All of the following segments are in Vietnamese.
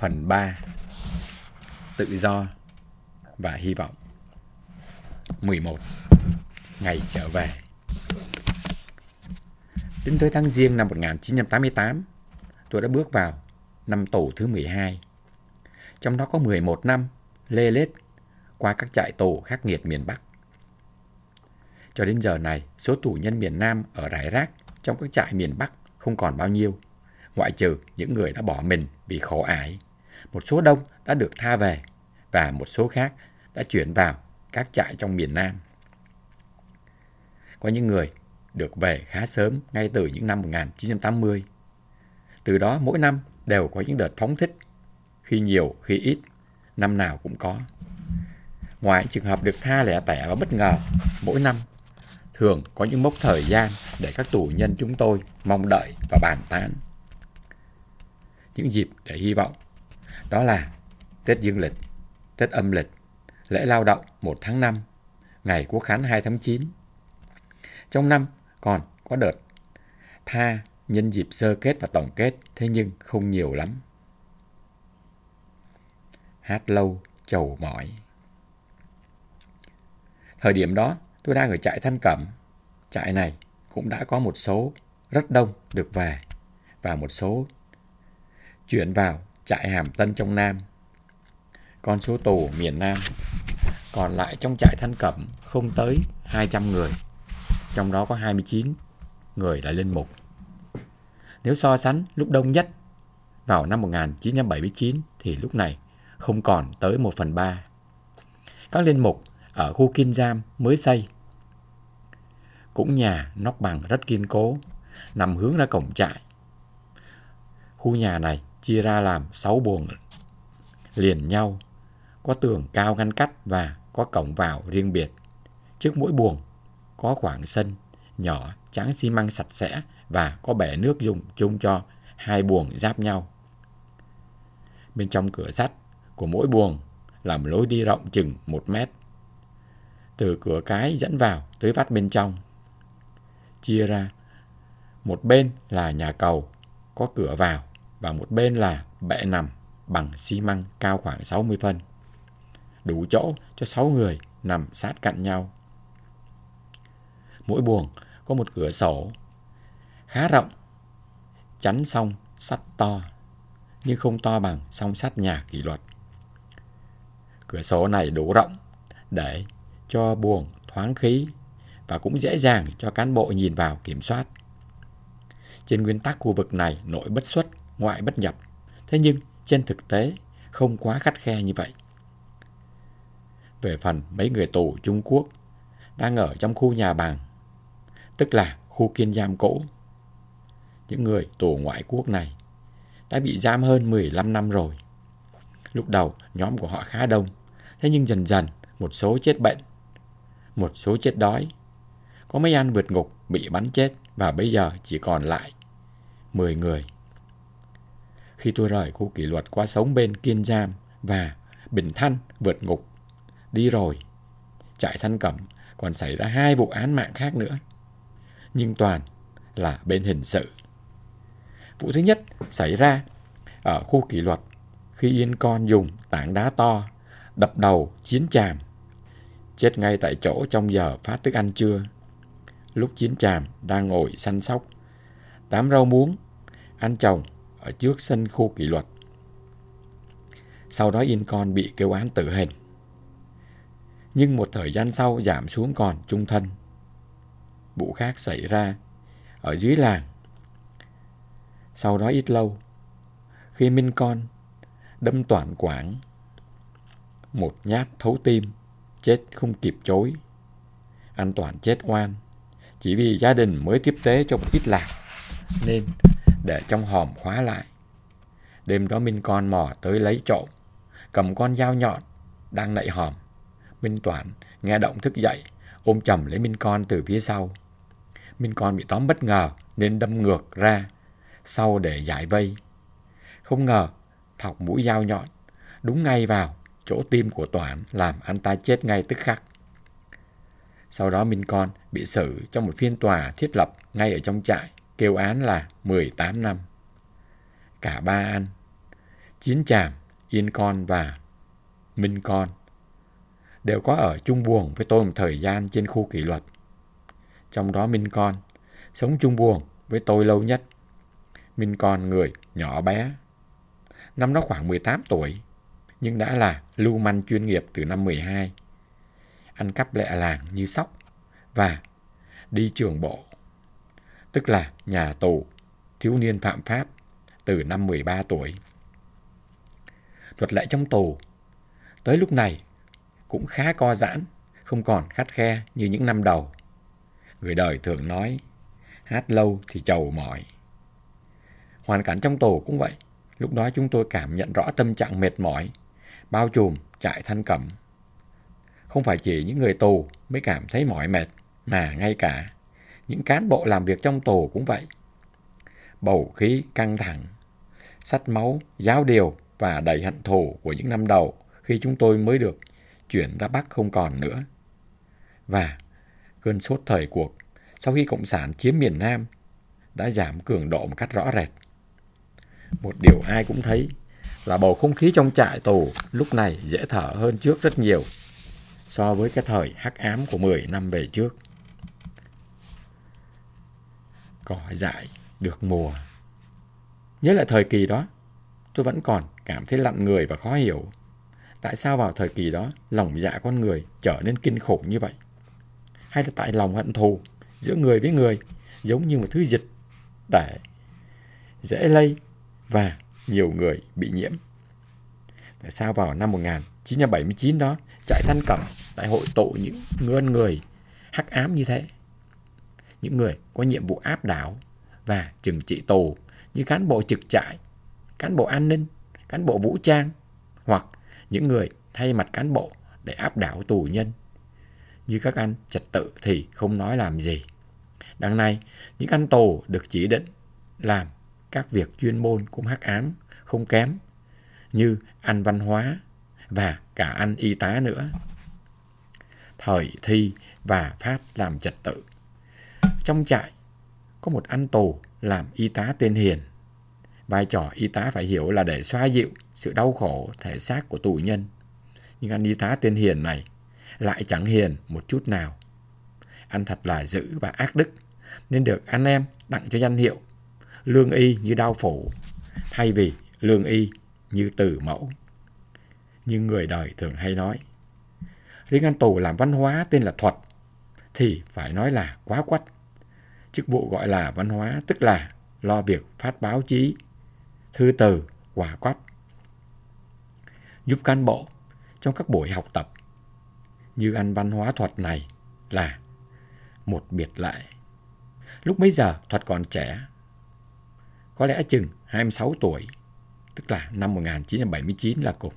Phần 3. Tự do và hy vọng. 11. Ngày trở về. Đến tới tháng Giêng năm 1988, tôi đã bước vào năm tù thứ 12. Trong đó có 11 năm lê lết qua các trại tù khắc nghiệt miền Bắc. Cho đến giờ này, số tù nhân miền Nam ở rải rác trong các trại miền Bắc không còn bao nhiêu, ngoại trừ những người đã bỏ mình vì khổ ải. Một số đông đã được tha về và một số khác đã chuyển vào các trại trong miền Nam. Có những người được về khá sớm ngay từ những năm 1980. Từ đó mỗi năm đều có những đợt phóng thích, khi nhiều khi ít, năm nào cũng có. Ngoài trường hợp được tha lẻ tẻ và bất ngờ, mỗi năm thường có những mốc thời gian để các tù nhân chúng tôi mong đợi và bàn tán. Những dịp để hy vọng đó là Tết Dương lịch, Tết âm lịch, lễ lao động 1 tháng 5, ngày Quốc khánh 2 tháng 9. Trong năm còn có đợt tha nhân dịp sơ kết và tổng kết, thế nhưng không nhiều lắm. Hát lâu chầu mỏi. Thời điểm đó tôi đang ở trại Thanh Cẩm. Trại này cũng đã có một số rất đông được về và một số chuyển vào trại Hàm Tân trong Nam. Con số tù miền Nam còn lại trong trại Thanh Cẩm không tới 200 người, trong đó có 29 người là linh mục. Nếu so sánh lúc đông nhất vào năm 1979 thì lúc này không còn tới 1/3. Các linh mục ở khu Kin Giam mới xây, cũng nhà nóc bằng rất kiên cố, nằm hướng ra cổng trại. Khu nhà này chia ra làm 6 buồng liền nhau, có tường cao ngăn cách và có cổng vào riêng biệt. Trước mỗi buồng có khoảng sân nhỏ tráng xi măng sạch sẽ và có bể nước dùng chung cho 2 buồng giáp nhau. Bên trong cửa sắt của mỗi buồng làm lối đi rộng chừng 1 mét. Từ cửa cái dẫn vào tới vắt bên trong. Chia ra, một bên là nhà cầu có cửa vào và một bên là bệ nằm bằng xi măng cao khoảng 60 phân. Đủ chỗ cho 6 người nằm sát cạnh nhau. Mỗi buồng có một cửa sổ khá rộng, chắn song sắt to, nhưng không to bằng song sắt nhà kỷ luật. Cửa sổ này đủ rộng để cho buồng thoáng khí và cũng dễ dàng cho cán bộ nhìn vào kiểm soát. Trên nguyên tắc khu vực này nội bất xuất, ngoại bất nhập, thế nhưng trên thực tế không quá khắt khe như vậy. Về phần mấy người tù Trung Quốc đang ở trong khu nhà bằng, tức là khu Kiên Giam cũ. Những người tù ngoại quốc này đã bị giam hơn 15 năm rồi. Lúc đầu nhóm của họ khá đông, thế nhưng dần dần một số chết bệnh, một số chết đói. Có mấy anh vượt ngục bị bắn chết và bây giờ chỉ còn lại 10 người. Khi tôi rời khu kỷ luật qua sống bên Kiên Giam và Bình Thanh vượt ngục đi rồi, trại Thanh Cẩm còn xảy ra 2 vụ án mạng khác nữa, nhưng toàn là bên hình sự. Vụ thứ nhất xảy ra ở khu kỷ luật khi Yên Con dùng tảng đá to đập đầu Chiến Tràm, chết ngay tại chỗ trong giờ phát thức ăn trưa. Lúc Chiến Tràm đang ngồi săn sóc đám rau muống ăn trồng ở trước sân khu kỷ luật. Sau đó Yên Con bị kêu án tử hình, nhưng một thời gian sau giảm xuống còn chung thân. Vụ khác xảy ra ở dưới làng. Sau đó ít lâu, khi Minh Con đâm Toản Quảng một nhát thấu tim, chết không kịp chối. Anh Toản chết oan chỉ vì gia đình mới tiếp tế cho một ít lạc nên để trong hòm khóa lại. Đêm đó Minh Con mò tới lấy trộm, cầm con dao nhọn đang nạy hòm. Minh Toản nghe động thức dậy, ôm chầm lấy Minh Con từ phía sau. Minh Con bị tóm bất ngờ nên đâm ngược ra sau để giải vây. Không ngờ thọc mũi dao nhọn đúng ngay vào chỗ tim của Toản, làm anh ta chết ngay tức khắc. Sau đó Minh Con bị xử trong một phiên tòa thiết lập ngay ở trong trại, kêu án là 18 năm. Cả 3 anh Chín Chàm, Yên Con và Minh Con đều có ở chung buồng với tôi một thời gian trên khu kỷ luật. Trong đó Minh Con sống chung buồng với tôi lâu nhất. Minh Con người nhỏ bé, năm đó khoảng 18 tuổi, nhưng đã là lưu manh chuyên nghiệp từ năm 12, ăn cắp lẹ làng như sóc và đi trường bộ, tức là nhà tù thiếu niên phạm pháp từ năm 13 tuổi. Luật lệ trong tù tới lúc này cũng khá co giãn, không còn khắt khe như những năm đầu. Người đời thường nói, hát lâu thì trầu mỏi. Hoàn cảnh trong tù cũng vậy. Lúc đó chúng tôi cảm nhận rõ tâm trạng mệt mỏi bao trùm trại Thanh Cẩm. Không phải chỉ những người tù mới cảm thấy mỏi mệt, mà ngay cả những cán bộ làm việc trong tù cũng vậy. Bầu khí căng thẳng, sắt máu, giáo điều và đầy hận thù của những năm đầu khi chúng tôi mới được chuyển ra Bắc không còn nữa. Và cơn sốt thời cuộc sau khi Cộng sản chiếm miền Nam đã giảm cường độ một cách rõ rệt. Một điều ai cũng thấy là bầu không khí trong trại tù lúc này dễ thở hơn trước rất nhiều so với cái thời hắc ám của 10 năm về trước. Cỏ dại được mùa. Nhớ lại thời kỳ đó, tôi vẫn còn cảm thấy lạnh người và khó hiểu. Tại sao vào thời kỳ đó lòng dạ con người trở nên kinh khủng như vậy? Hay là tại lòng hận thù giữa người với người giống như một thứ dịch để dễ lây và nhiều người bị nhiễm? Tại sao vào năm 1979 đó, trại Thanh Cẩm lại hội tụ những người hắc ám như thế? Những người có nhiệm vụ áp đảo và trừng trị tù như cán bộ trực trại, cán bộ an ninh, cán bộ vũ trang, hoặc những người thay mặt cán bộ để áp đảo tù nhân như các anh trật tự thì không nói làm gì. Đằng này, những anh tù được chỉ định làm các việc chuyên môn cũng hắc ám, không kém, như anh văn hóa và cả anh y tá nữa. Thời Thi và Phát làm trật tự. Trong trại có một anh tù làm y tá tên Hiền. Vai trò y tá phải hiểu là để xoa dịu sự đau khổ thể xác của tù nhân. Nhưng anh y tá tên Hiền này lại chẳng hiền một chút nào. Anh thật là dữ và ác đức, nên được anh em tặng cho danh hiệu lương y như đao phủ, thay vì lương y như từ mẫu. Nhưng người đời thường hay nói, riêng anh tù làm văn hóa tên là Thuật thì phải nói là quá quắt. Chức vụ gọi là văn hóa tức là lo việc phát báo chí, thư từ, quà quắp, giúp cán bộ trong các buổi học tập. Như anh văn hóa Thuật này là một biệt lệ. Lúc bấy giờ Thuật còn trẻ, có lẽ chừng 26 tuổi, tức là năm 1979 là cùng.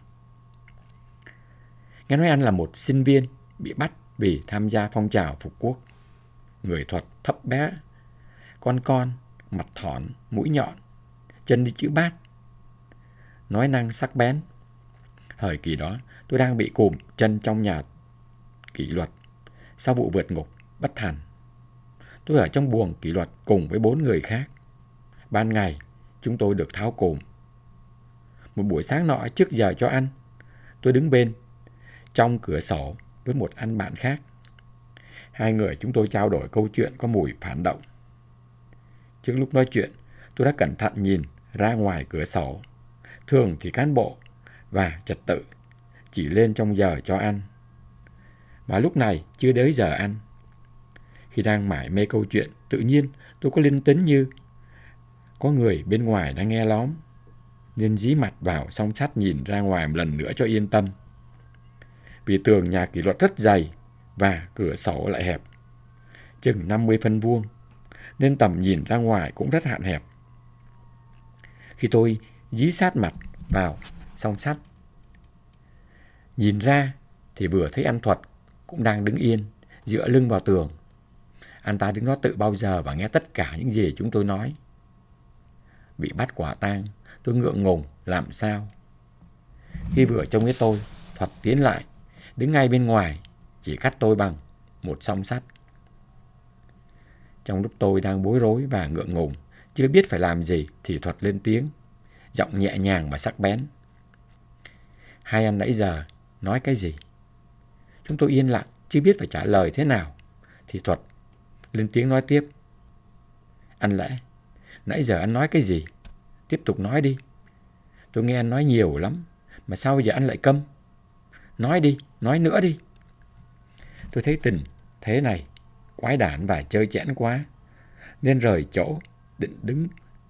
Nghe nói anh là một sinh viên bị bắt vì tham gia phong trào phục quốc. Người Thuật thấp bé, con, mặt thỏn, mũi nhọn, chân đi chữ bát, nói năng sắc bén. Thời kỳ đó, tôi đang bị cùm chân trong nhà kỷ luật sau vụ vượt ngục bất thành. Tôi ở trong buồng kỷ luật cùng với 4 người khác. Ban ngày, chúng tôi được tháo cùm. Một buổi sáng nọ trước giờ cho ăn, tôi đứng bên trong cửa sổ với một anh bạn khác. Hai người chúng tôi trao đổi câu chuyện có mùi phản động. Trước lúc nói chuyện, tôi đã cẩn thận nhìn ra ngoài cửa sổ. Thường thì cán bộ và trật tự chỉ lên trong giờ cho ăn. Và lúc này chưa đến giờ ăn. Khi đang mải mê câu chuyện, tự nhiên tôi có linh tính như có người bên ngoài đang nghe lóm, nên dí mặt vào song sắt nhìn ra ngoài một lần nữa cho yên tâm. Vì tường nhà kỷ luật rất dày và cửa sổ lại hẹp, chừng 50 phân vuông, nên tầm nhìn ra ngoài cũng rất hạn hẹp. Khi tôi dí sát mặt vào song sắt, nhìn ra thì vừa thấy anh Thuật cũng đang đứng yên, dựa lưng vào tường. Anh ta đứng đó tự bao giờ và nghe tất cả những gì chúng tôi nói. Bị bắt quả tang, tôi ngượng ngùng làm sao. Khi vừa trông thấy tôi, Thuật tiến lại, đứng ngay bên ngoài, chỉ cắt tôi bằng một song sắt. Trong lúc tôi đang bối rối và ngượng ngùng, chưa biết phải làm gì, thì Thuật lên tiếng, giọng nhẹ nhàng và sắc bén. Hai anh nãy giờ nói cái gì? Chúng tôi yên lặng, chưa biết phải trả lời thế nào. Thì Thuật lên tiếng nói tiếp. Anh Lễ, nãy giờ anh nói cái gì? Tiếp tục nói đi. Tôi nghe anh nói nhiều lắm, mà sao giờ anh lại câm? Nói đi, nói nữa đi. Tôi thấy tình thế này quái đản và chơi chẽn quá, nên rời chỗ đứng,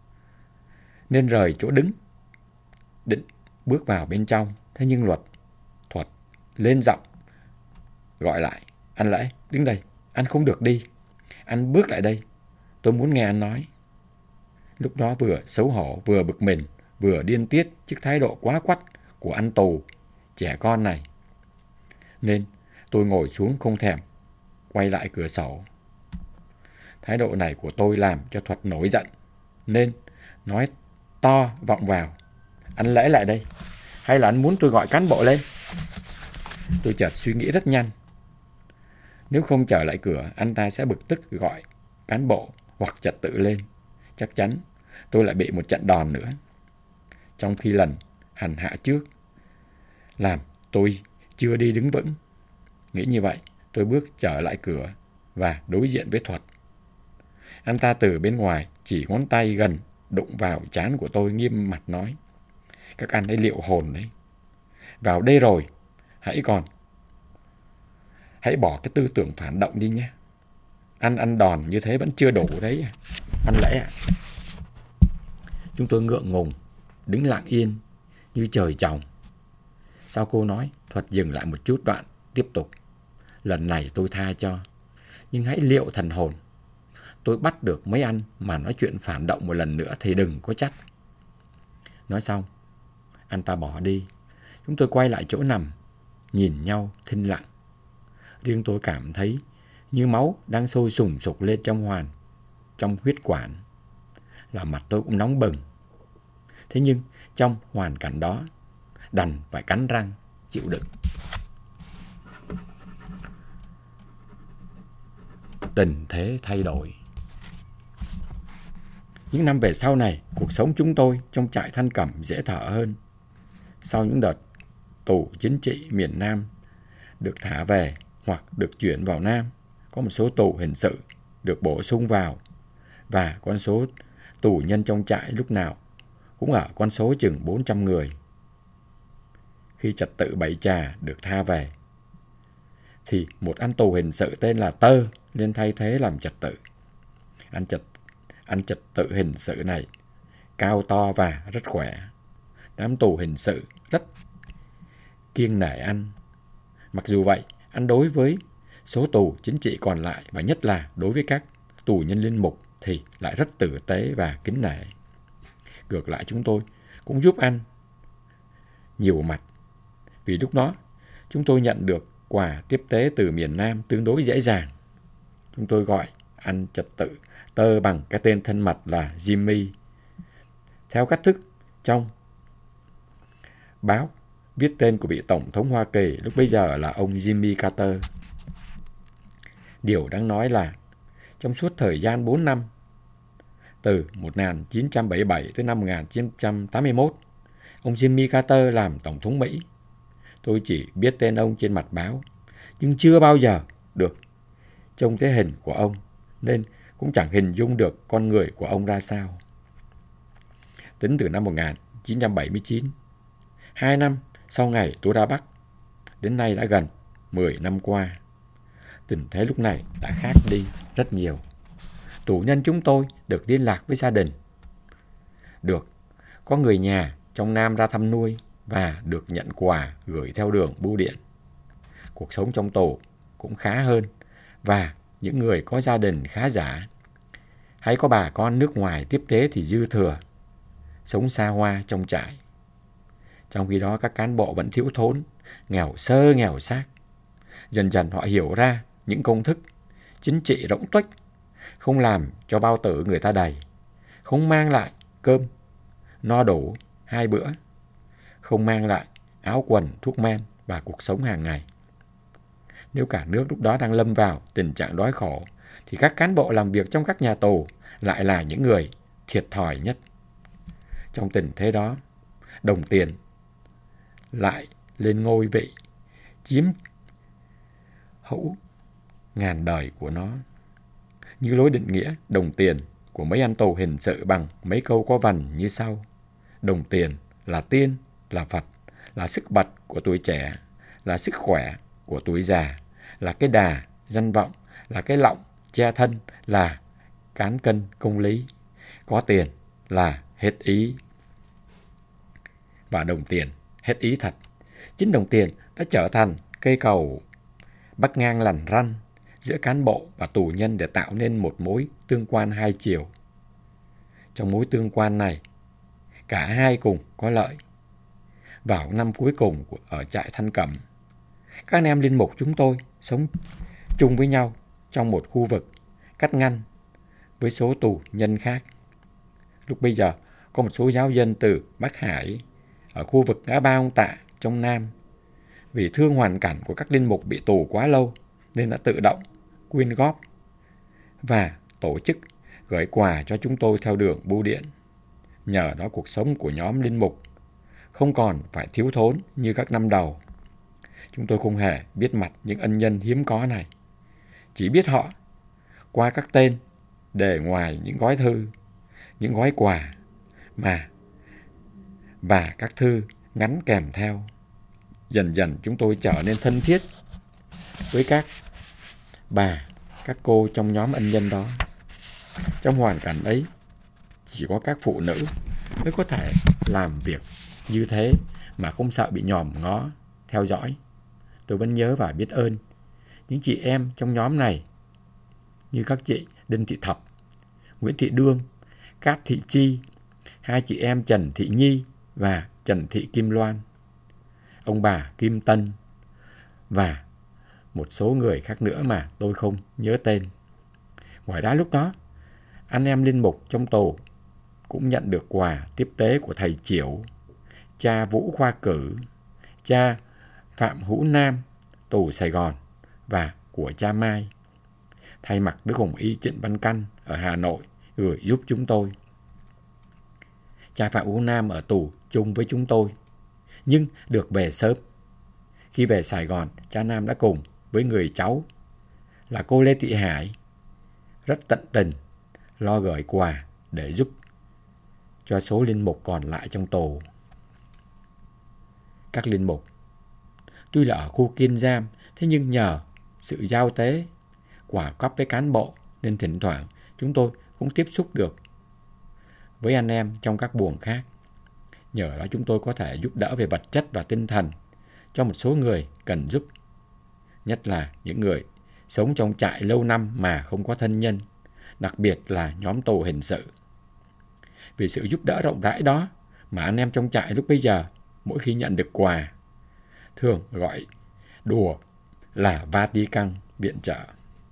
định bước vào bên trong. Thế nhưng Thuật lên giọng gọi lại. Anh Lễ, đứng đây, anh không được đi. Anh bước lại đây, tôi muốn nghe anh nói. Lúc đó vừa xấu hổ, vừa bực mình, vừa điên tiết trước thái độ quá quắt của anh tù trẻ con này. Nên tôi ngồi xuống không thèm quay lại cửa sổ. Thái độ này của tôi làm cho Thuật nổi giận, nên nói to vọng vào. Anh Lễ lại đây, hay là anh muốn tôi gọi cán bộ lên? Tôi chợt suy nghĩ rất nhanh. Nếu không trở lại cửa, anh ta sẽ bực tức gọi cán bộ hoặc trật tự lên. Chắc chắn tôi lại bị một trận đòn nữa. Trong khi lần hành hạ trước làm tôi chưa đi đứng vững. Nghĩ như vậy, tôi bước trở lại cửa và đối diện với Thuật. Anh ta từ bên ngoài chỉ ngón tay gần đụng vào trán của tôi, nghiêm mặt nói. Các anh ấy liệu hồn đấy. Vào đây rồi, hãy bỏ cái tư tưởng phản động đi nhé. Ăn đòn như thế vẫn chưa đủ đấy. Anh Lễ ạ. Chúng tôi ngượng ngùng, đứng lặng yên như trời trồng. Sau cô nói, Thuật dừng lại một chút đoạn, tiếp tục. Lần này tôi tha cho, nhưng hãy liệu thần hồn. Tôi bắt được mấy anh mà nói chuyện phản động một lần nữa thì đừng có trách. Nói xong, anh ta bỏ đi. Chúng tôi quay lại chỗ nằm, nhìn nhau thinh lặng. Riêng tôi cảm thấy như máu đang sôi sùng sục lên trong huyết quản. Là mặt tôi cũng nóng bừng. Thế nhưng trong hoàn cảnh đó, đành phải cắn răng chịu đựng. Tình thế thay đổi. Những năm về sau này, cuộc sống chúng tôi trong trại Thanh Cẩm dễ thở hơn. Sau những đợt tù chính trị miền Nam được thả về hoặc được chuyển vào Nam, có một số tù hình sự được bổ sung vào, và con số tù nhân trong trại lúc nào cũng ở con số chừng 400 người. Khi trật tự Bảy Trà được tha về, thì một anh tù hình sự tên là Tơ lên thay thế làm trật tự. Anh trật tự hình sự này cao to và rất khỏe. Đám tù hình sự rất kiêng nể anh. Mặc dù vậy, anh đối với số tù chính trị còn lại, và nhất là đối với các tù nhân linh mục, thì lại rất tử tế và kính nể. Ngược lại, chúng tôi cũng giúp anh nhiều mặt. Vì lúc đó, chúng tôi nhận được quà tiếp tế từ miền Nam tương đối dễ dàng. Chúng tôi gọi anh trật tự Tơ bằng cái tên thân mật là Jimmy. Theo cách thức trong báo viết tên của vị Tổng thống Hoa Kỳ lúc bấy giờ là ông Jimmy Carter. Điều đáng nói là trong suốt thời gian 4 năm, từ 1977 tới năm 1981, ông Jimmy Carter làm Tổng thống Mỹ. Tôi chỉ biết tên ông trên mặt báo, nhưng chưa bao giờ được trông thấy hình của ông, nên cũng chẳng hình dung được con người của ông ra sao. Tính từ năm 1979, 2 năm sau ngày tôi ra Bắc, đến nay đã gần 10 năm qua. Tình thế lúc này đã khác đi rất nhiều. Tù nhân chúng tôi được liên lạc với gia đình, được có người nhà trong Nam ra thăm nuôi, và được nhận quà gửi theo đường bưu điện. Cuộc sống trong tù cũng khá hơn, và những người có gia đình khá giả hay có bà con nước ngoài tiếp tế thì dư thừa, sống xa hoa trong trại. Trong khi đó các cán bộ vẫn thiếu thốn, nghèo sơ nghèo xác. Dần dần họ hiểu ra những công thức chính trị rỗng tuếch, không làm cho bao tử người ta đầy, không mang lại cơm no đủ 2 bữa, không mang lại áo quần, thuốc men và cuộc sống hàng ngày. Nếu cả nước lúc đó đang lâm vào tình trạng đói khổ, thì các cán bộ làm việc trong các nhà tù lại là những người thiệt thòi nhất. Trong tình thế đó, đồng tiền lại lên ngôi vị, chiếm hữu ngàn đời của nó. Như lối định nghĩa đồng tiền của mấy anh tù hình sự bằng mấy câu có vần như sau: đồng tiền là tiên, là Phật, là sức bật của tuổi trẻ, là sức khỏe của tuổi già, là cái đà, danh vọng, là cái lọng, che thân, là cán cân công lý. Có tiền là hết ý. Và đồng tiền hết ý thật. Chính đồng tiền đã trở thành cây cầu bắc ngang lằn ranh giữa cán bộ và tù nhân để tạo nên một mối tương quan hai chiều. Trong mối tương quan này, cả hai cùng có lợi. Vào năm cuối cùng ở trại Thanh Cẩm, các anh em linh mục chúng tôi sống chung với nhau trong một khu vực cách ngăn với số tù nhân khác. Lúc bây giờ, có một số giáo dân từ Bắc Hải ở khu vực ngã ba Ông Tạ trong Nam, vì thương hoàn cảnh của các linh mục bị tù quá lâu nên đã tự động quyên góp và tổ chức gửi quà cho chúng tôi theo đường bưu điện. Nhờ đó cuộc sống của nhóm linh mục không còn phải thiếu thốn như các năm đầu. Chúng tôi không hề biết mặt những ân nhân hiếm có này, chỉ biết họ qua các tên để ngoài những gói thư, những gói quà và các thư ngắn kèm theo. Dần dần chúng tôi trở nên thân thiết với các bà, các cô trong nhóm ân nhân đó. Trong hoàn cảnh ấy, chỉ có các phụ nữ mới có thể làm việc như thế mà không sợ bị nhòm ngó, theo dõi. Tôi vẫn nhớ và biết ơn những chị em trong nhóm này, như các chị Đinh Thị Thập, Nguyễn Thị Đương, Cát Thị Chi, hai chị em Trần Thị Nhi và Trần Thị Kim Loan, ông bà Kim Tân và một số người khác nữa mà tôi không nhớ tên. Ngoài ra lúc đó, anh em linh mục trong tù cũng nhận được quà tiếp tế của thầy Chiểu, cha Vũ Khoa Cử, cha Phạm Hữu Nam, tù Sài Gòn, và của cha Mai. Thay mặt Đức Hồng Y Trịnh Văn Căn ở Hà Nội gửi giúp chúng tôi. Cha Phạm Hữu Nam ở tù chung với chúng tôi, nhưng được về sớm. Khi về Sài Gòn, cha Nam đã cùng với người cháu là cô Lê Thị Hải rất tận tình lo gửi quà để giúp cho số linh mục còn lại trong tù. Các linh mục tuy là ở khu kiên giam, thế nhưng nhờ sự giao tế, quả cấp với cán bộ nên thỉnh thoảng chúng tôi cũng tiếp xúc được với anh em trong các buồng khác. Nhờ đó chúng tôi có thể giúp đỡ về vật chất và tinh thần cho một số người cần giúp, nhất là những người sống trong trại lâu năm mà không có thân nhân, đặc biệt là nhóm tù hình sự. Vì sự giúp đỡ rộng rãi đó mà anh em trong trại lúc bây giờ, mỗi khi nhận được quà, thường gọi đùa là Vatican viện trợ.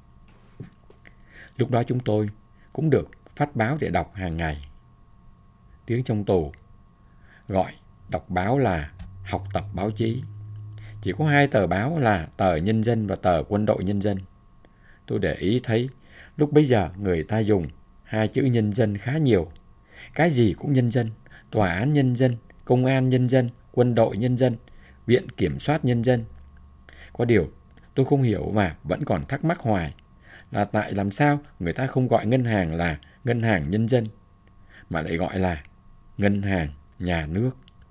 Lúc đó chúng tôi cũng được phát báo để đọc hàng ngày. Tiếng trong tù gọi đọc báo là học tập báo chí. Chỉ có 2 tờ báo là tờ Nhân dân và tờ Quân đội Nhân dân. Tôi để ý thấy lúc bấy giờ người ta dùng 2 chữ nhân dân khá nhiều. Cái gì cũng nhân dân, tòa án nhân dân, công an nhân dân, quân đội nhân dân, viện kiểm soát nhân dân. Có điều tôi không hiểu mà vẫn còn thắc mắc hoài là tại làm sao người ta không gọi ngân hàng là ngân hàng nhân dân, mà lại gọi là ngân hàng nhà nước.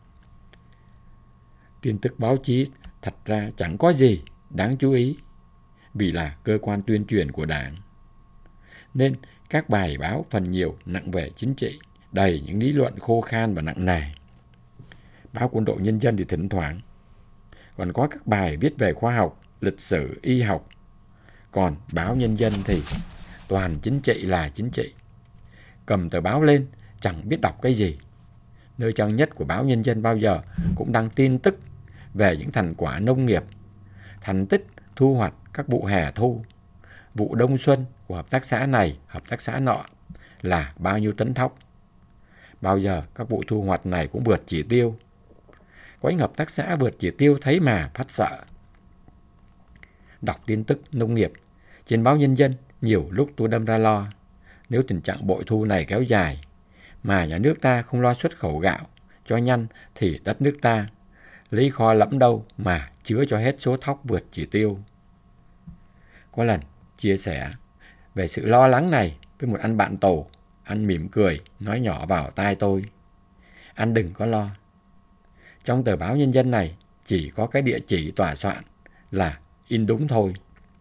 Tin tức báo chí thật ra chẳng có gì đáng chú ý, vì là cơ quan tuyên truyền của Đảng. Nên các bài báo phần nhiều nặng về chính trị, đầy những lý luận khô khan và nặng nề. Báo Quân đội Nhân dân thì thỉnh thoảng còn có các bài viết về khoa học, lịch sử, y học. Còn báo Nhân dân thì toàn chính trị là chính trị. Cầm tờ báo lên chẳng biết đọc cái gì. Nơi trang nhất của báo Nhân dân bao giờ cũng đăng tin tức về những thành quả nông nghiệp, thành tích thu hoạch các vụ hè thu, vụ đông xuân của hợp tác xã này, hợp tác xã nọ là bao nhiêu tấn thóc. Bao giờ các vụ thu hoạch này cũng vượt chỉ tiêu. Có những hợp tác xã vượt chỉ tiêu thấy mà phát sợ. Đọc tin tức nông nghiệp trên báo Nhân dân, nhiều lúc tôi đâm ra lo. Nếu tình trạng bội thu này kéo dài mà nhà nước ta không lo xuất khẩu gạo cho nhanh thì đất nước ta lấy kho lẫm đâu mà chứa cho hết số thóc vượt chỉ tiêu. Có lần chia sẻ về sự lo lắng này với một anh bạn tổ, anh mỉm cười nói nhỏ vào tai tôi: anh đừng có lo. Trong tờ báo Nhân dân này chỉ có cái địa chỉ tòa soạn là in đúng thôi.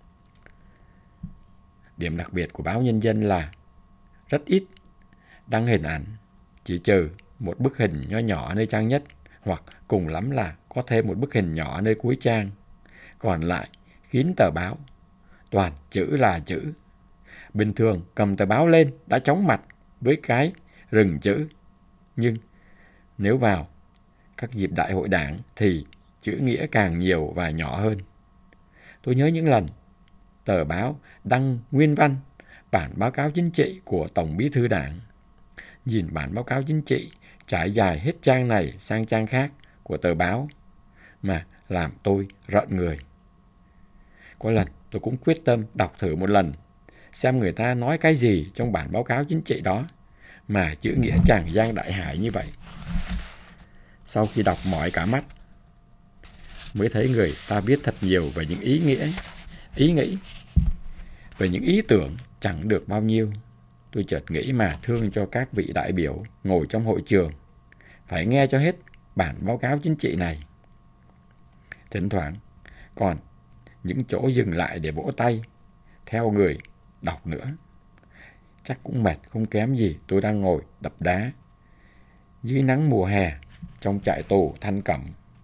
Điểm đặc biệt của báo Nhân dân là rất ít đăng hình ảnh, chỉ trừ một bức hình nho nhỏ ở nơi trang nhất, hoặc cùng lắm là có thêm một bức hình nhỏ ở nơi cuối trang. Còn lại kín tờ báo, toàn chữ là chữ. Bình thường cầm tờ báo lên đã chóng mặt với cái rừng chữ, nhưng nếu vào các dịp đại hội đảng thì chữ nghĩa càng nhiều và nhỏ hơn. Tôi nhớ những lần tờ báo đăng nguyên văn bản báo cáo chính trị của Tổng Bí thư Đảng. Nhìn bản báo cáo chính trị trải dài hết trang này sang trang khác của tờ báo mà làm tôi rợn người. Có lần tôi cũng quyết tâm đọc thử một lần xem người ta nói cái gì trong bản báo cáo chính trị đó mà chữ nghĩa tràn gian đại hải như vậy. Sau khi đọc mỏi cả mắt mới thấy người ta viết thật nhiều về những ý nghĩ, về những ý tưởng chẳng được bao nhiêu. Tôi chợt nghĩ mà thương cho các vị đại biểu ngồi trong hội trường, phải nghe cho hết bản báo cáo chính trị này. Thỉnh thoảng còn những chỗ dừng lại để vỗ tay theo người đọc nữa. Chắc cũng mệt không kém gì tôi đang ngồi đập đá dưới nắng mùa hè trong trại tù Thanh Cẩm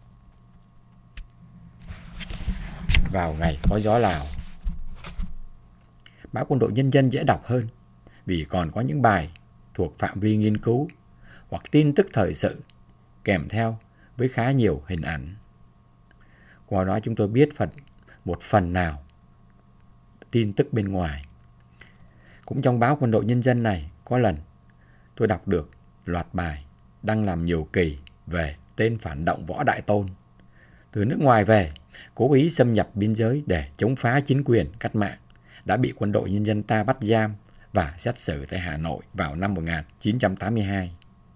vào ngày có gió Lào. Báo Quân đội Nhân dân dễ đọc hơn vì còn có những bài thuộc phạm vi nghiên cứu hoặc tin tức thời sự kèm theo với khá nhiều hình ảnh. Qua đó chúng tôi biết một phần nào tin tức bên ngoài. Cũng trong báo Quân đội Nhân dân này, có lần tôi đọc được loạt bài đăng làm nhiều kỳ về tên phản động Võ Đại Tôn. Từ nước ngoài về, cố ý xâm nhập biên giới để chống phá chính quyền cách mạng, đã bị Quân đội Nhân dân ta bắt giam và xét xử tại Hà Nội vào năm 1982.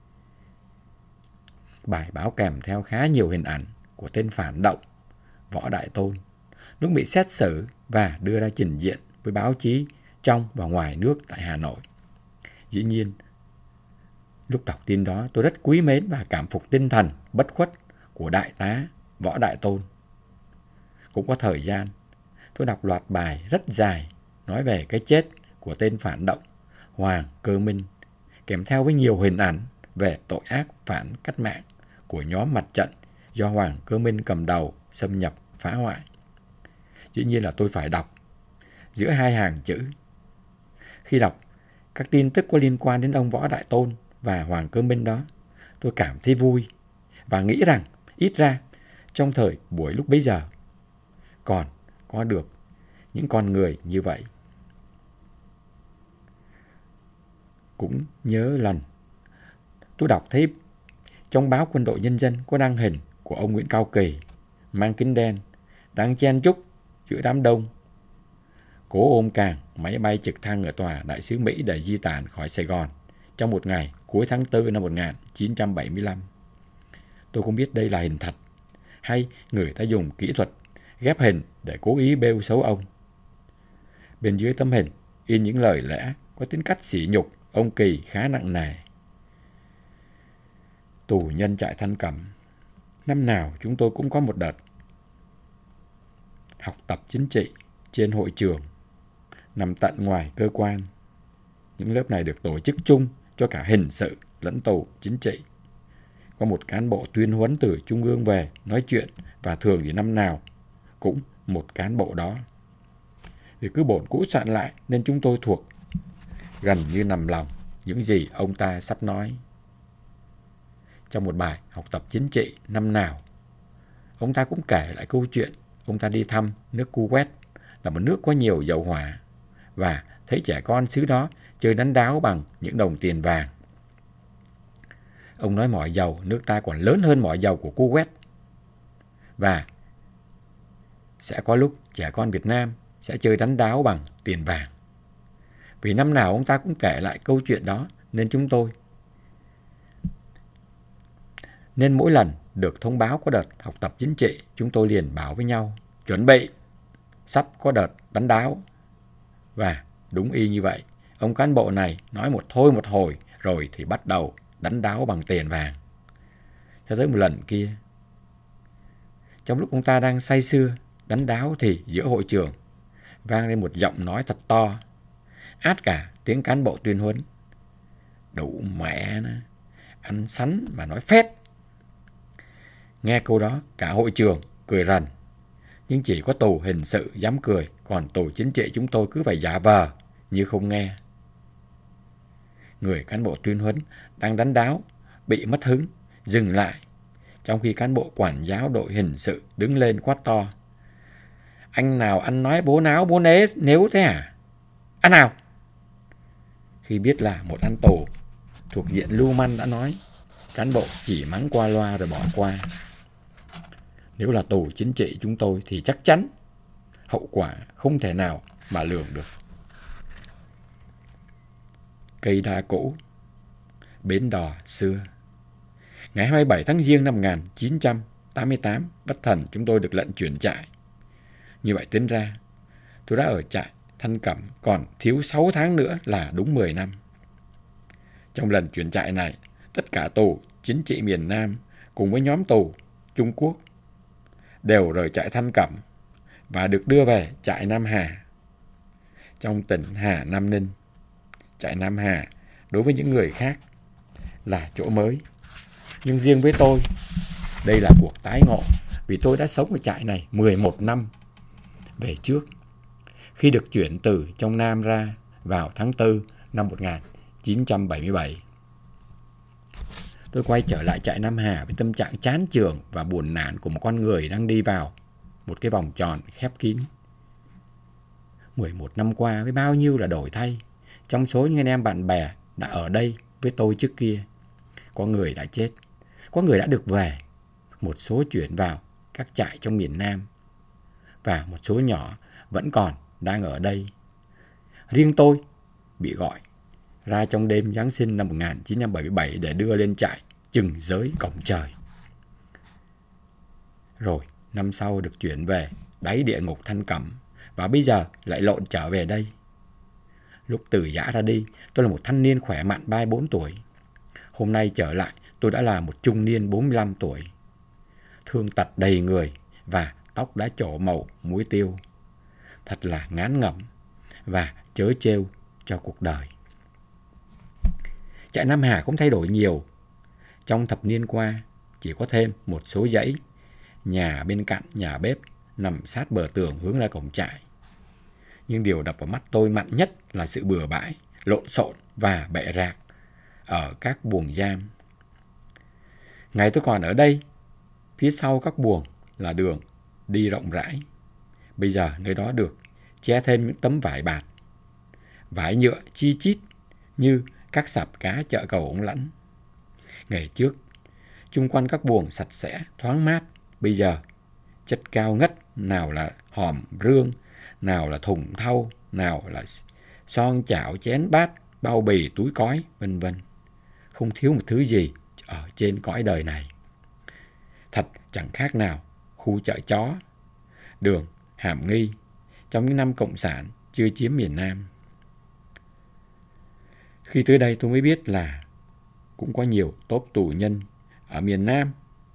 Bài báo kèm theo khá nhiều hình ảnh của tên phản động Võ Đại Tôn lúc bị xét xử và đưa ra trình diện với báo chí trong và ngoài nước tại Hà Nội. Dĩ nhiên, lúc đọc tin đó tôi rất quý mến và cảm phục tinh thần bất khuất của Đại tá Võ Đại Tôn. Cũng có thời gian, tôi đọc loạt bài rất dài nói về cái chết của tên phản động Hoàng Cơ Minh, kèm theo với nhiều hình ảnh về tội ác phản cách mạng của nhóm mặt trận do Hoàng Cơ Minh cầm đầu xâm nhập phá hoại. Dĩ nhiên là tôi phải đọc giữa hai hàng chữ. Khi đọc các tin tức có liên quan đến ông Võ Đại Tôn và Hoàng Cơ Minh đó, tôi cảm thấy vui và nghĩ rằng ít ra trong thời buổi lúc bấy giờ còn có được những con người như vậy. Cũng nhớ lần tôi đọc thấy trong báo Quân đội Nhân dân có đăng hình của ông Nguyễn Cao Kỳ mang kính đen đang chen chúc giữa đám đông, cố ôm càng máy bay trực thăng ở tòa đại sứ Mỹ để di tản khỏi Sài Gòn trong một ngày cuối tháng 4 năm 1975. Tôi không biết đây là hình thật hay người ta dùng kỹ thuật ghép hình để cố ý bêu xấu ông. Bên dưới tấm hình in những lời lẽ có tính cách sỉ nhục ông Kỳ khá nặng nề. Tù nhân trại Thanh Cẩm, năm nào chúng tôi cũng có một đợt học tập chính trị trên hội trường nằm tận ngoài cơ quan. Những lớp này được tổ chức chung cho cả hình sự lẫn tù chính trị. Có một cán bộ tuyên huấn từ trung ương về nói chuyện, và thường thì năm nào cũng một cán bộ đó. Vì cứ bổn cũ soạn lại nên chúng tôi thuộc gần như nằm lòng những gì ông ta sắp nói. Trong một bài học tập chính trị năm nào, ông ta cũng kể lại câu chuyện ông ta đi thăm nước Kuwait, là một nước có nhiều dầu hỏa, và thấy trẻ con xứ đó chơi đánh đáo bằng những đồng tiền vàng. Ông nói mỏ dầu nước ta còn lớn hơn mỏ dầu của Kuwait, và sẽ có lúc trẻ con Việt Nam sẽ chơi đánh đáo bằng tiền vàng. Vì năm nào ông ta cũng kể lại câu chuyện đó nên chúng tôi Nên mỗi lần được thông báo có đợt học tập chính trị, chúng tôi liền bảo với nhau, chuẩn bị, sắp có đợt đánh đáo. Và đúng y như vậy, ông cán bộ này nói một thôi một hồi, rồi thì bắt đầu đánh đáo bằng tiền vàng. Cho tới một lần kia, trong lúc ông ta đang say sưa đánh đáo thì giữa hội trường vang lên một giọng nói thật to, át cả tiếng cán bộ tuyên huấn. Đủ mẹ nó, ăn sắn mà nói phét. Nghe câu đó cả hội trường cười rần, nhưng chỉ có tù hình sự dám cười, còn tù chính trị chúng tôi cứ phải giả vờ như không nghe. Người cán bộ tuyên huấn đang đánh đáo bị mất hứng, dừng lại, trong khi cán bộ quản giáo đội hình sự đứng lên quát to. Anh nào ăn nói bố náo bố nế nếu thế hả? Ăn nào? Khi biết là một ăn tù thuộc diện lưu manh đã nói, cán bộ chỉ mắng qua loa rồi bỏ qua. Nếu là tù chính trị chúng tôi thì chắc chắn hậu quả không thể nào mà lường được. Cây đa cũ, bến đò xưa. Ngày 27 tháng Giêng năm 1988, bất thần chúng tôi được lệnh chuyển trại. Như vậy tính ra, tôi đã ở trại Thanh Cẩm còn thiếu 6 tháng nữa là đúng 10 năm. Trong lần chuyển trại này, tất cả tù chính trị miền Nam cùng với nhóm tù Trung Quốc đều rời trại Thanh Cẩm và được đưa về trại Nam Hà trong tỉnh Hà Nam Ninh. Trại Nam Hà đối với những người khác là chỗ mới, nhưng riêng với tôi, đây là cuộc tái ngộ, vì tôi đã sống ở trại này 11 năm về trước, khi được chuyển từ trong Nam ra vào tháng 4 năm 1977. Tôi quay trở lại trại Nam Hà với tâm trạng chán chường và buồn nản của một con người đang đi vào một cái vòng tròn khép kín. 11 năm qua với bao nhiêu là đổi thay. Trong số những anh em bạn bè đã ở đây với tôi trước kia, có người đã chết, có người đã được về, một số chuyển vào các trại trong miền Nam, và một số nhỏ vẫn còn đang ở đây. Riêng tôi bị gọi ra trong đêm Giáng sinh năm 1977 để đưa lên trại Chừng Giới Cổng Trời. Rồi năm sau được chuyển về đáy địa ngục Thanh Cẩm, và bây giờ lại lộn trở về đây. Lúc từ giã ra đi, tôi là một thanh niên khỏe mạnh 34 tuổi. Hôm nay trở lại, tôi đã là một trung niên 45 tuổi. Thương tật đầy người và tóc đã trổ màu muối tiêu. Thật là ngán ngẩm và trớ trêu cho cuộc đời. Trại Nam Hà cũng thay đổi nhiều. Trong thập niên qua, chỉ có thêm một số dãy, nhà bên cạnh nhà bếp nằm sát bờ tường hướng ra cổng trại. Nhưng điều đập vào mắt tôi mạnh nhất là sự bừa bãi, lộn xộn và bệ rạc ở các buồng giam. Ngày tôi còn ở đây, phía sau các buồng là đường đi rộng rãi. Bây giờ nơi đó được che thêm những tấm vải bạt, vải nhựa chi chít như các sạp cá chợ Cầu Ống Lãnh. Ngày trước, chung quanh các buồng sạch sẽ, thoáng mát. Bây giờ, chất cao ngất, nào là hòm rương, nào là thùng thau, nào là son chảo chén bát, bao bì túi cói, vân vân. Không thiếu một thứ gì ở trên cõi đời này. Thật chẳng khác nào khu chợ chó, đường Hàm Nghi trong những năm Cộng sản chưa chiếm miền Nam. Khi tới đây tôi mới biết là cũng có nhiều tốp tù nhân ở miền Nam,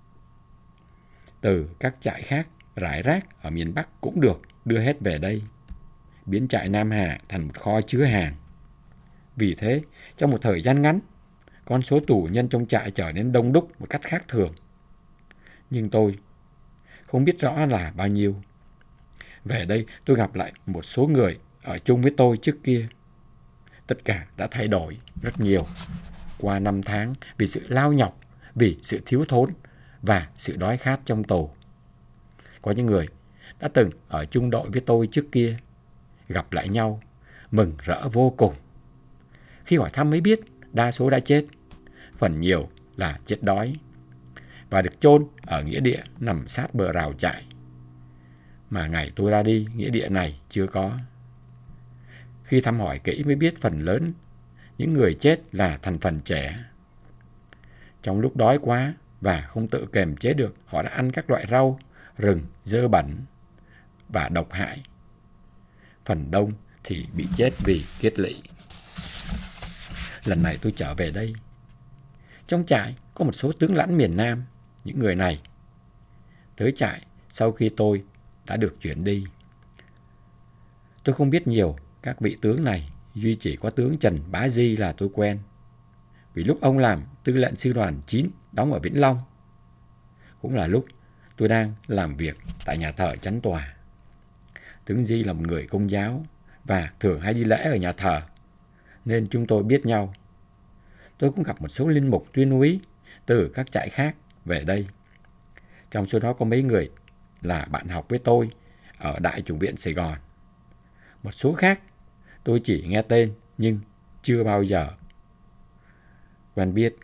từ các trại khác rải rác ở miền Bắc cũng được đưa hết về đây, biến trại Nam Hà thành một kho chứa hàng. Vì thế, trong một thời gian ngắn, con số tù nhân trong trại trở nên đông đúc một cách khác thường. Nhưng tôi không biết rõ là bao nhiêu. Về đây tôi gặp lại một số người ở chung với tôi trước kia. Tất cả đã thay đổi rất nhiều qua 5 tháng vì sự lao nhọc, vì sự thiếu thốn và sự đói khát trong tù. Có những người đã từng ở chung đội với tôi trước kia, gặp lại nhau, mừng rỡ vô cùng. Khi hỏi thăm mới biết, đa số đã chết, phần nhiều là chết đói, và được chôn ở nghĩa địa nằm sát bờ rào trại. Mà ngày tôi ra đi, nghĩa địa này chưa có. Khi thăm hỏi kỹ mới biết phần lớn những người chết là thành phần trẻ. Trong lúc đói quá và không tự kiềm chế được, họ đã ăn các loại rau, rừng, dơ bẩn và độc hại. Phần đông thì bị chết vì kiết lỵ. Lần này tôi trở về đây. Trong trại có một số tướng lãnh miền Nam. Những người này tới trại sau khi tôi đã được chuyển đi. Tôi không biết nhiều các vị tướng này, duy chỉ có tướng Trần Bá Di là tôi quen. Vì lúc ông làm tư lệnh sư đoàn 9 đóng ở Vĩnh Long, cũng là lúc tôi đang làm việc tại nhà thờ Chánh Tòa. Tướng Di là một người Công giáo và thường hay đi lễ ở nhà thờ, nên chúng tôi biết nhau. Tôi cũng gặp một số linh mục tuyên úy từ các trại khác về đây. Trong số đó có mấy người là bạn học với tôi ở Đại chủng viện Sài Gòn. Một số khác tôi chỉ nghe tên nhưng chưa bao giờ quen biết.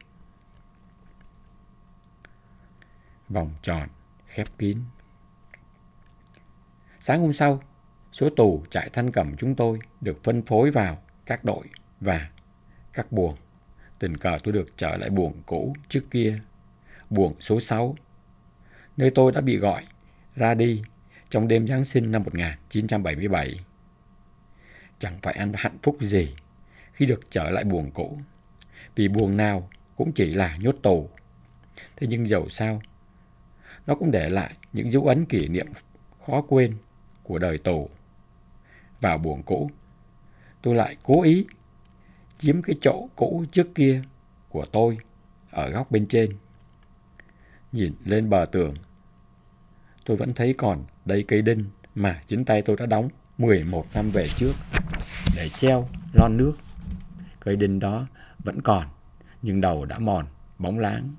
Vòng tròn khép kín. Sáng hôm sau, số tù trại Thanh Cẩm chúng tôi được phân phối vào các đội và các buồng. Tình cờ tôi được trở lại buồng cũ trước kia, buồng số 6, nơi tôi đã bị gọi ra đi trong đêm Giáng sinh năm 1977. Chẳng phải ăn hạnh phúc gì khi được trở lại buồng cũ, vì buồng nào cũng chỉ là nhốt tù. Thế nhưng dầu sao, nó cũng để lại những dấu ấn kỷ niệm khó quên của đời tù. Vào buồng cũ, tôi lại cố ý chiếm cái chỗ cũ trước kia của tôi ở góc bên trên. Nhìn lên bờ tường, tôi vẫn thấy còn đây cây đinh mà chính tay tôi đã đóng 11 năm về trước để treo lon nước. Cây đinh đó vẫn còn, nhưng đầu đã mòn, bóng láng.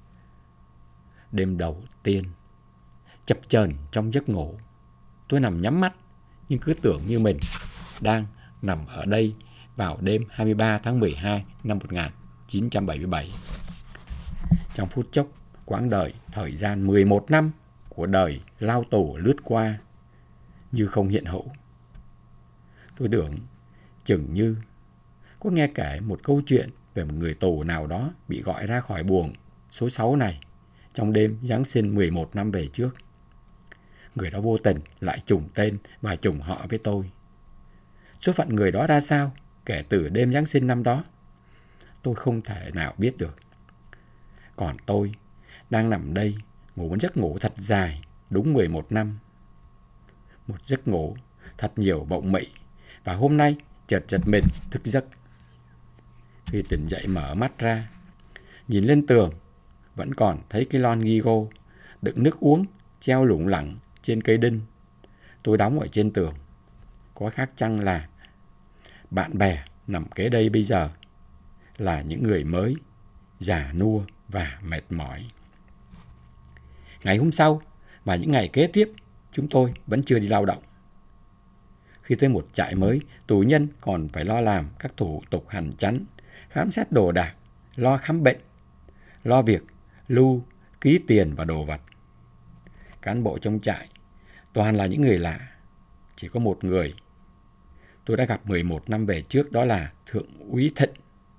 Đêm đầu tiên, chập chờn trong giấc ngủ, tôi nằm nhắm mắt nhưng cứ tưởng như mình đang nằm ở đây vào đêm 23 tháng 12 năm 1977. Trong phút chốc, quãng đời thời gian 11 năm của đời lao tù lướt qua như không hiện hữu. Tôi tưởng chừng như có nghe kể một câu chuyện về một người tù nào đó bị gọi ra khỏi buồng số 6 này trong đêm Giáng sinh 11 năm về trước. Người đó vô tình lại trùng tên và trùng họ với tôi. Số phận người đó ra sao kể từ đêm Giáng sinh năm đó, tôi không thể nào biết được. Còn tôi đang nằm đây ngủ một giấc ngủ thật dài, đúng 11 năm. Một giấc ngủ thật nhiều bộng mị, và hôm nay chợt giật mình thức giấc. Khi tỉnh dậy mở mắt ra, nhìn lên tường, vẫn còn thấy cái lon ghi gô đựng nước uống treo lủng lẳng trên cây đinh tôi đóng ở trên tường. Có khác chăng là bạn bè nằm kế đây bây giờ là những người mới, già nua và mệt mỏi. Ngày hôm sau và những ngày kế tiếp, chúng tôi vẫn chưa đi lao động. Khi tới một trại mới, tù nhân còn phải lo làm các thủ tục hành chánh, khám xét đồ đạc, lo khám bệnh, lo việc lưu ký tiền và đồ vật. Cán bộ trong trại toàn là những người lạ. Chỉ có một người tôi đã gặp 11 năm về trước, đó là Thượng úy Thịnh.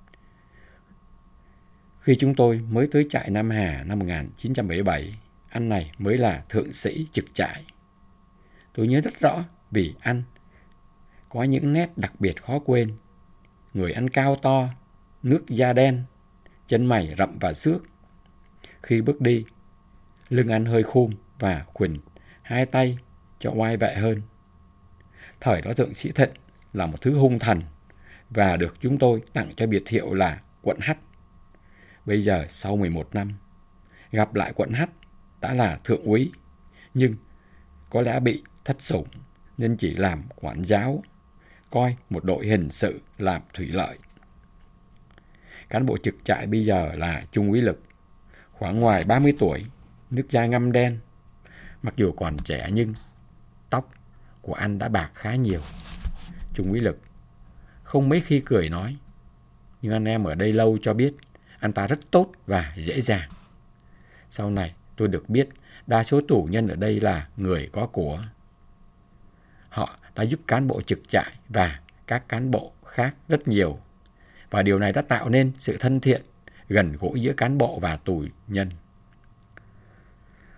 Khi chúng tôi mới tới trại Nam Hà năm 1977, anh này mới là thượng sĩ trực trại. Tôi nhớ rất rõ vì anh có những nét đặc biệt khó quên. Người anh cao to, nước da đen, chân mày rậm và xước. Khi bước đi, lưng anh hơi khum và khuỷu hai tay cho oai vệ hơn. Thời đó thượng sĩ Thịnh là một thứ hung thần và được chúng tôi tặng cho biệt hiệu là Quận H. Bây giờ sau 11 năm, gặp lại Quận H đã là thượng úy, nhưng có lẽ bị thất sủng nên chỉ làm quản giáo, coi một đội hình sự làm thủy lợi. Cán bộ trực trại bây giờ là Trung úy Lực, khoảng ngoài 30 tuổi, nước da ngăm đen. Mặc dù còn trẻ nhưng tóc của anh đã bạc khá nhiều. Trung úy Lực không mấy khi cười nói, nhưng anh em ở đây lâu cho biết anh ta rất tốt và dễ dàng. Sau này tôi được biết đa số tù nhân ở đây là người có của. Họ đã giúp cán bộ trực trại và các cán bộ khác rất nhiều, và điều này đã tạo nên sự thân thiện, gần gũi giữa cán bộ và tù nhân.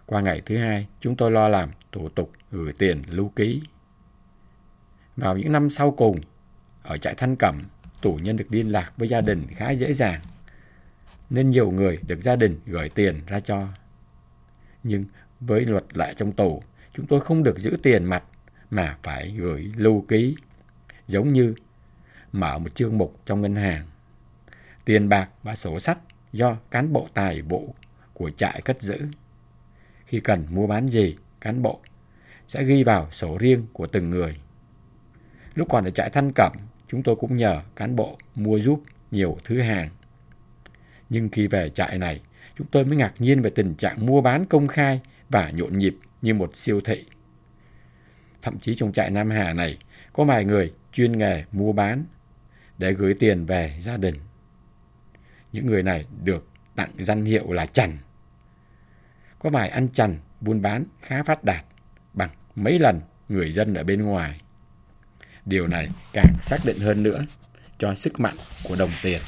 Qua ngày thứ 2, chúng tôi lo làm thủ tục gửi tiền lưu ký. Vào những năm sau cùng, ở trại Thanh Cẩm, tù nhân được liên lạc với gia đình khá dễ dàng, nên nhiều người được gia đình gửi tiền ra cho. Nhưng với luật lệ trong tù, chúng tôi không được giữ tiền mặt mà phải gửi lưu ký, giống như mở một chương mục trong ngân hàng. Tiền bạc và sổ sách do cán bộ tài vụ của trại cất giữ. Khi cần mua bán gì, cán bộ sẽ ghi vào sổ riêng của từng người. Lúc còn ở trại Thanh Cẩm, chúng tôi cũng nhờ cán bộ mua giúp nhiều thứ hàng. Nhưng khi về trại này, chúng tôi mới ngạc nhiên về tình trạng mua bán công khai và nhộn nhịp như một siêu thị. Thậm chí trong trại Nam Hà này, có vài người chuyên nghề mua bán để gửi tiền về gia đình. Những người này được tặng danh hiệu là chằn. Có vài anh chằn buôn bán khá phát đạt, bằng mấy lần người dân ở bên ngoài. Điều này càng xác định hơn nữa cho sức mạnh của đồng tiền.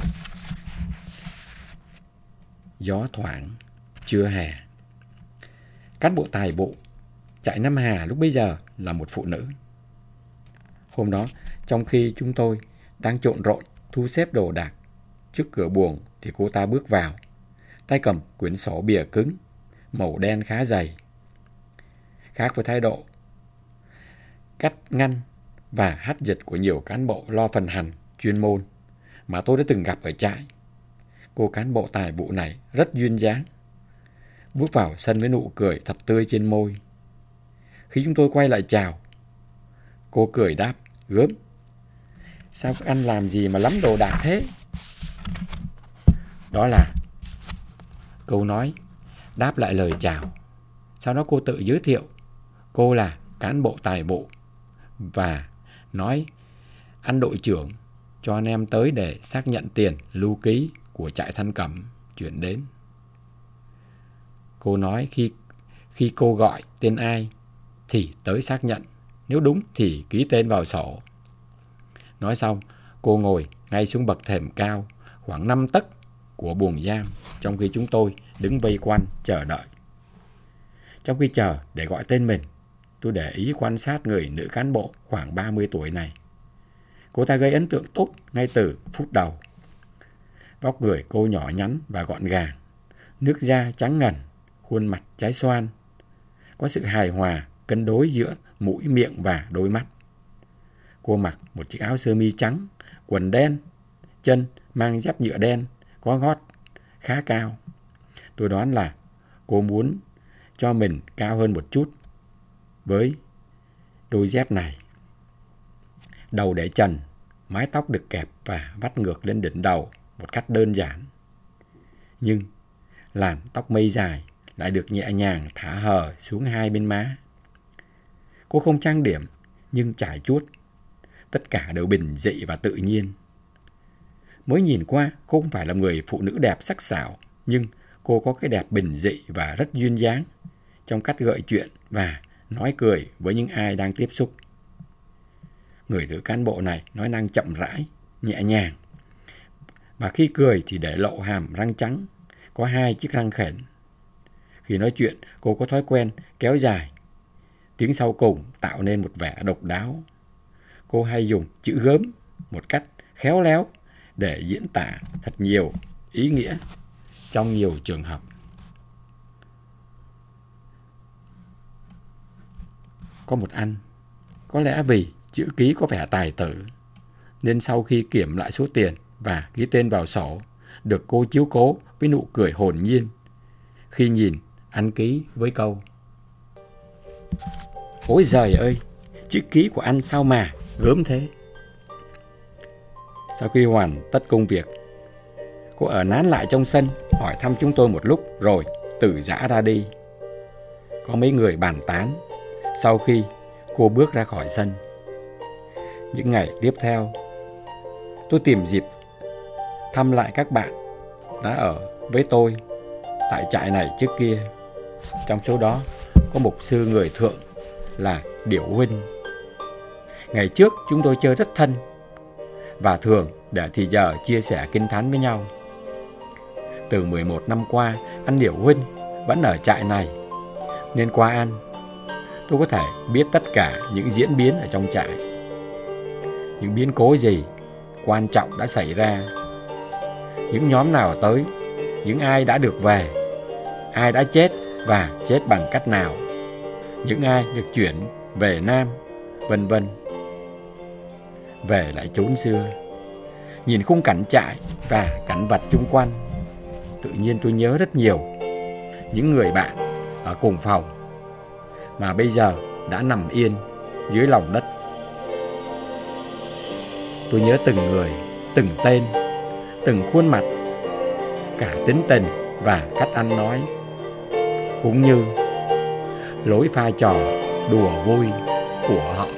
Gió thoảng trưa hè. Cán bộ tài vụ trại Nam Hà lúc bấy giờ là một phụ nữ. Hôm đó, trong khi chúng tôi đang trộn rộn thu xếp đồ đạc trước cửa buồng, thì cô ta bước vào, tay cầm quyển sổ bìa cứng, màu đen khá dày. Khác với thái độ cắt ngăn và hắt dịch của nhiều cán bộ lo phần hành chuyên môn mà tôi đã từng gặp ở trại, cô cán bộ tài vụ này rất duyên dáng, bước vào sân với nụ cười thật tươi trên môi. Khi chúng tôi quay lại chào, cô cười đáp gớm: "Sao các anh làm gì mà lắm đồ đạc thế?" Đó là câu nói đáp lại lời chào. Sau đó cô tự giới thiệu cô là cán bộ tài vụ và nói anh đội trưởng cho anh em tới để xác nhận tiền lưu ký của trại Thanh Cẩm chuyển đến. Cô nói khi cô gọi tên ai thì tới xác nhận, nếu đúng thì ký tên vào sổ. Nói xong, cô ngồi ngay xuống bậc thềm cao khoảng 5 tấc của buồng giam, trong khi chúng tôi đứng vây quanh chờ đợi. Trong khi chờ để gọi tên mình, tôi để ý quan sát người nữ cán bộ khoảng 30 tuổi này. Cô ta gây ấn tượng tốt ngay từ phút đầu. Vóc người cô nhỏ nhắn và gọn gàng, nước da trắng ngần, khuôn mặt trái xoan. Có sự hài hòa, cân đối giữa mũi, miệng và đôi mắt. Cô mặc một chiếc áo sơ mi trắng, quần đen, chân mang dép nhựa đen, có gót khá cao. Tôi đoán là cô muốn cho mình cao hơn một chút với đôi dép này. Đầu để trần, mái tóc được kẹp và vắt ngược lên đỉnh đầu một cách đơn giản. Nhưng làn tóc mây dài lại được nhẹ nhàng thả hờ xuống hai bên má. Cô không trang điểm nhưng chải chuốt. Tất cả đều bình dị và tự nhiên. Mới nhìn qua, cô không phải là người phụ nữ đẹp sắc sảo, nhưng cô có cái đẹp bình dị và rất duyên dáng trong cách gợi chuyện và nói cười với những ai đang tiếp xúc. Người nữ cán bộ này nói năng chậm rãi, nhẹ nhàng, và khi cười thì để lộ hàm răng trắng, có 2 chiếc răng khểnh. Khi nói chuyện, cô có thói quen kéo dài tiếng sau cùng tạo nên một vẻ độc đáo. Cô hay dùng chữ gớm một cách khéo léo để diễn tả thật nhiều ý nghĩa trong nhiều trường hợp. Có một anh, có lẽ vì chữ ký có vẻ tài tử, nên sau khi kiểm lại số tiền và ký tên vào sổ, được cô chiếu cố với nụ cười hồn nhiên khi nhìn anh ký với câu: "Ôi giời ơi, chữ ký của anh sao mà gớm thế." Sau khi hoàn tất công việc, cô ở nán lại trong sân hỏi thăm chúng tôi một lúc rồi từ giã ra đi. Có mấy người bàn tán sau khi cô bước ra khỏi sân. Những ngày tiếp theo, tôi tìm dịp thăm lại các bạn đã ở với tôi tại trại này trước kia. Trong số đó có mục sư người Thượng là Điểu Huynh. Ngày trước chúng tôi chơi rất thân và thường để thì giờ chia sẻ kinh thánh với nhau. Từ 11 năm qua, anh Điểu Huynh vẫn ở trại này Nên qua ăn, tôi có thể biết tất cả những diễn biến ở trong trại. Những biến cố gì quan trọng đã xảy ra, những nhóm nào tới, những ai đã được về, ai đã chết và chết bằng cách nào, những ai được chuyển về Nam, vân vân. Về lại chốn xưa, nhìn khung cảnh trại và cảnh vật chung quanh, tự nhiên tôi nhớ rất nhiều những người bạn ở cùng phòng mà bây giờ đã nằm yên dưới lòng đất. Tôi nhớ từng người, từng tên, từng khuôn mặt, cả tính tình và cách ăn nói, cũng như lối pha trò đùa vui của họ.